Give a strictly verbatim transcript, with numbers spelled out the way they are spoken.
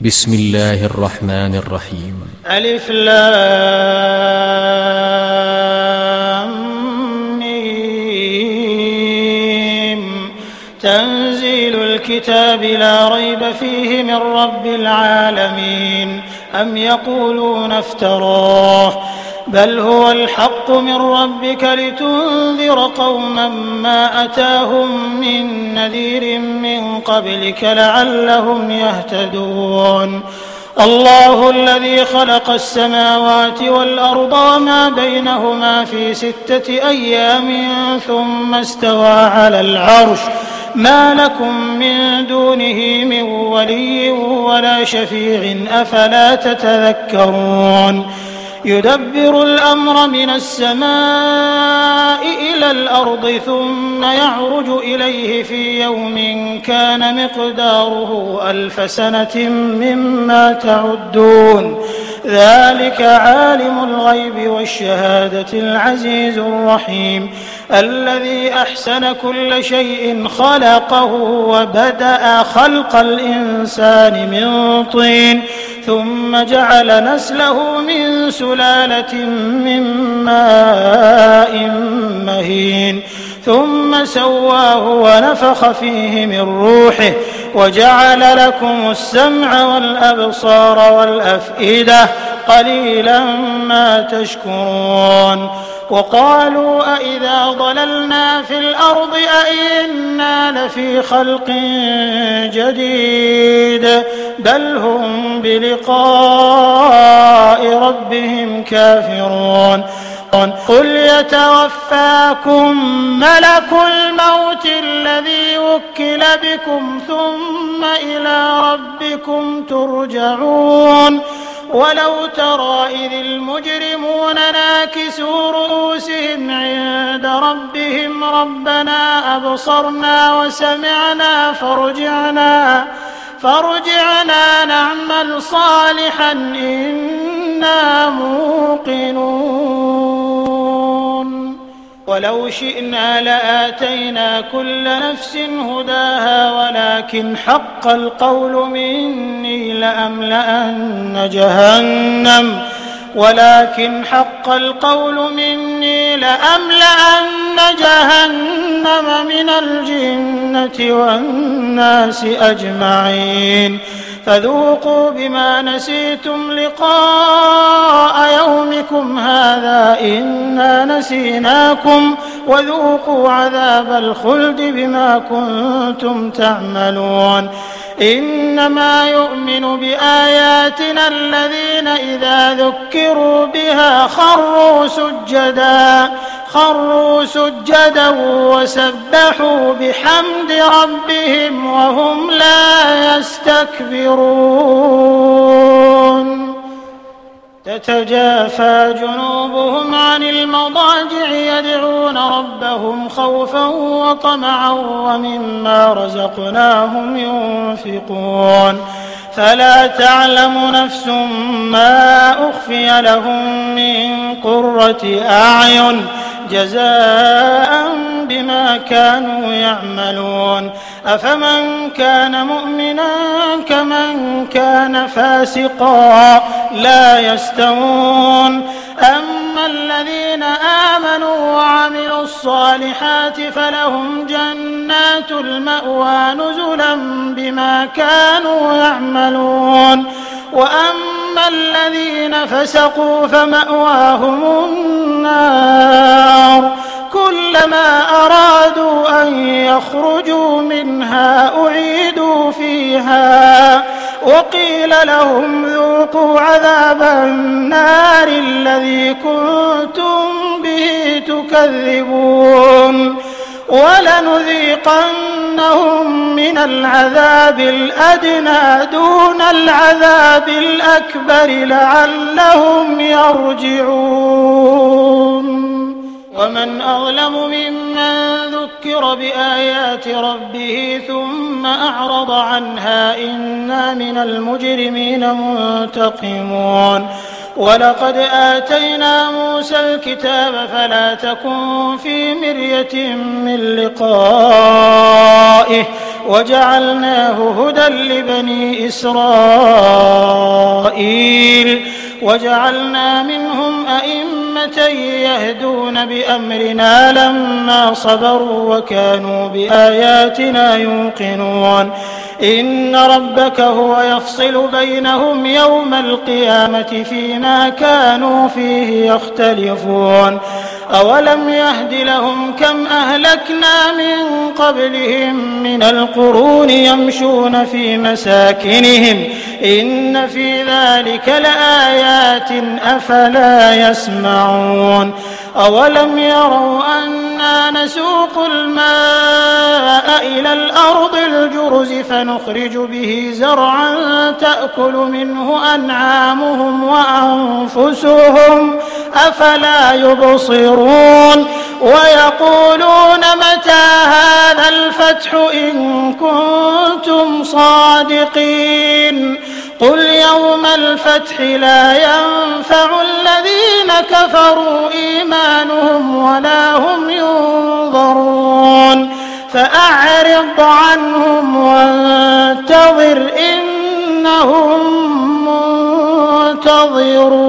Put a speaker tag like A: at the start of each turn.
A: بسم الله الرحمن الرحيم.
B: ألف لام ميم. تنزيل الكتاب لا ريب فيه من رب العالمين. أم يقولون افتراه بل هو الحق من ربك لتنذر قوما ما أتاهم من نذير من قبلك لعلهم يهتدون. الله الذي خلق السماوات والأرض وما بينهما في ستة أيام ثم استوى على العرش ما لكم من دونه من ولي ولا شفيع أفلا تتذكرون. يدبر الأمر من السماء إلى الأرض ثم يعرج إليه في يوم كان مقداره ألف سنة مما تعدون. ذلك عالم الغيب والشهادة العزيز الرحيم الذي أحسن كل شيء خلقه وبدأ خلق الإنسان من طين ثم جعل نسله من سلالة من ماء مهين ثم سواه ونفخ فيه من روحه وجعل لكم السمع والأبصار والأفئدة قليلا ما تشكرون. وقالوا أئذا ضللنا في الأرض أئنا لفي خلق جديد بل هم بلقاء ربهم كافرون. قل يتوفاكم ملك الموت الذي وكل بكم ثم إلى ربكم ترجعون. ولو ترى إذ المجرمون ناكسوا رؤوسهم عند ربهم ربنا أبصرنا وسمعنا فارجعنا فارجعنا نعمل صالحا إنا موقنون. ولو شئنا لآتينا كل نفس هداها ولكن حق القول مني لأملأن جهنم ولكن حق القول مني لأملأن جهنم من الجنة والناس أجمعين. فذوقوا بما نسيتم لقاء يومكم هذا إنا نسيناكم وذوقوا عذاب الخلد بما كنتم تعملون. إنما يؤمن بآياتنا الذين إذا ذكروا بها خروا سجدا خروا سجدا وسبحوا بحمد ربهم وهم لا يستكبرون. تتجافى جنوبهم عن المضاجع يدعون ربهم خوفا وطمعا ومما رزقناهم ينفقون. فلا تعلم نفس ما أخفي لهم من قرة أعين جزاء بما كانوا يعملون. أفمن كان مؤمنا كمن كان فاسقا لا يستوون. أما الذين آمنوا وعملوا الصالحات فلهم جنات المأوى نزلا بما كانوا يعملون. وأما الذين فسقوا فمأواهم النار كلما أرادوا أن يخرجوا منها أعيدوا فيها وقيل لهم ذوقوا عذاب النار الذي كنتم به تكذبون. ولنذيقنهم من العذاب الأدنى دون العذاب الأكبر لعلهم يرجعون. ومن أظلم ممن ذكر بآيات ربه ثم أعرض عنها إنا من المجرمين منتقمون. ولقد آتينا موسى الكتاب فلا تكن في مرية من لقائه وجعلناه هدى لبني إسرائيل وجعلنا منهم أئمة يهدون بأمرنا لما صبروا وكانوا بآياتنا يوقنون إن ربك هو يفصل بينهم يوم القيامة فيما كانوا فيه يختلفون أولم يهد لهم كم أهلكنا من قبلهم من القرون يمشون في مساكنهم إن في ذلك لآيات أفلا يسمعون أولم يروا أنا نسوق الماء إلى الأرض الجرز فنخرج به زرعا تأكل منه أنعامهم وأنفسهم أفلا يبصرون ويقولون متى هذا الفتح إن كنتم صادقين قل يوم الفتح لا ينفع الذين كفروا إيمانهم ولا هم ينظرون فأعرض عنهم وانتظر إنهم منتظرون.